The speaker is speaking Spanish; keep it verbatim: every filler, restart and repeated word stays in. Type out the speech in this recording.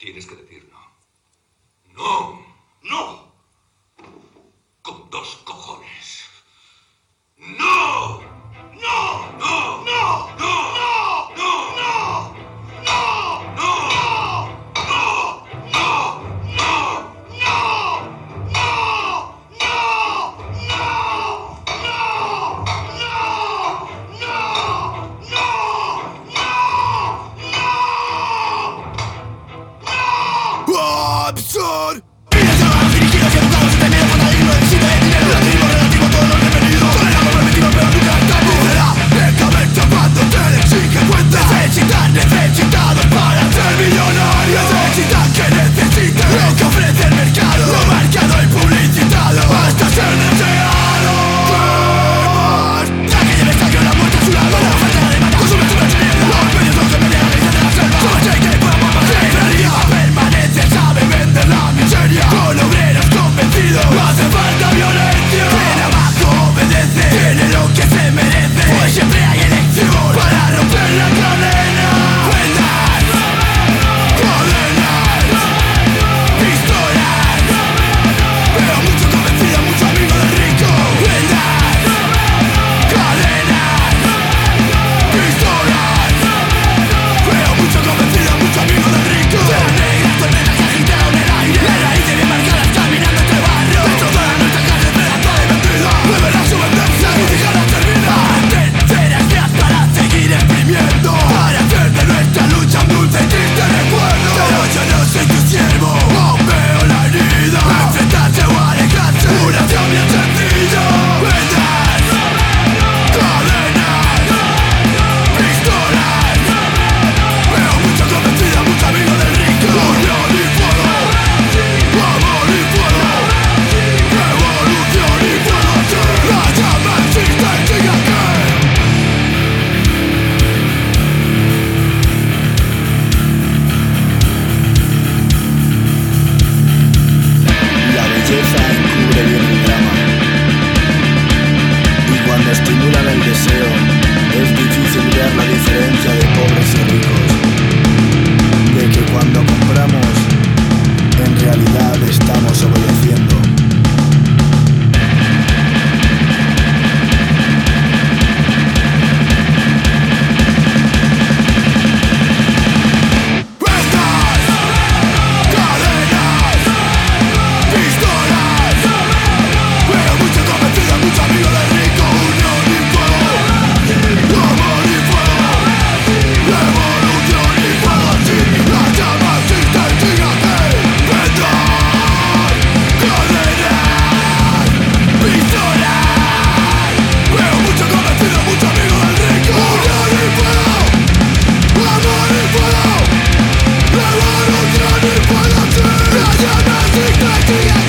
Tienes que decir no. ¡No! ¡No! Con dos cojones. ¡No! ¡No! ¡No! ¡No! ¡No! ¡No! ¡No! ¡No! ¡No! ¡No! ¡No! ¡No! ¡No! Absurd. Miles de horas dirigidos y educados entre miedo, fatalismo, éxito y dinero. Relativo, relativo, todos los bienvenidos. Toleramos, repetimos, pero nunca estamos. Será lentamente cuando te le exige cuenta. Necesitan necesitados para ser millonarios. Necesitan que necesiten lo que ofrece el mercado. Lo marcado y publicitado hasta ser deseado. La que lleve sangre la muerte a su lado. La oferta de demanda consume tu noche mierda. Los medios son que median la ley de la selva. Sube cheque y pueda bomba. Cifrería permanece, sabe vender la miseria. Con obreros convencidos, no hace falta violencia. Quien abajo obedece, tiene lo que se merece. Pues siempre hay elección para romper la cadena. Cuentas, cadenas, pistolas. Veo mucho convencido, mucho amigo del rico. Cuentas, cadenas, pistolas. Veo mucho convencido, mucho amigo del rico. De las negras tormentas que agitaron el aire. Las raíces bien marcadas caminando entre barrios. Dentro de la nuestra calle pedazada y vendida. Beberá su venganza y dejará terminar. Terceras vías para seguir exprimiendo. Para hacer de nuestra lucha un dulce y triste recuerdo. Pero yo no soy tu siervo, aún veo la herida. Enfrentarse o alejarse, una acción bien sencilla. Vendas, cadenas, pistolas. Veo mucho convencido, mucho amigo del rico. Unión y fuego, amor y fuego, revolución y fuego. La llama existe, siga que la belleza encubre bien el drama. Y cuando estimulan el deseo, es difícil ver la diferencia de pobres y ricos. De que cuando compramos, en realidad estamos obedeciendo. Ventas, cadenas, pistolas. Veo mucho convencido, mucho amigo del rico. Unión y fuego, amor y fuego, revolución y fuego. Sí, la llama existe, siga que ventas, cadenas, pistolas. Veo mucho convencido, mucho amigo del rico. Unión y fuego, amor y fuego, revolución y fuego. Sí, la llama existe, siga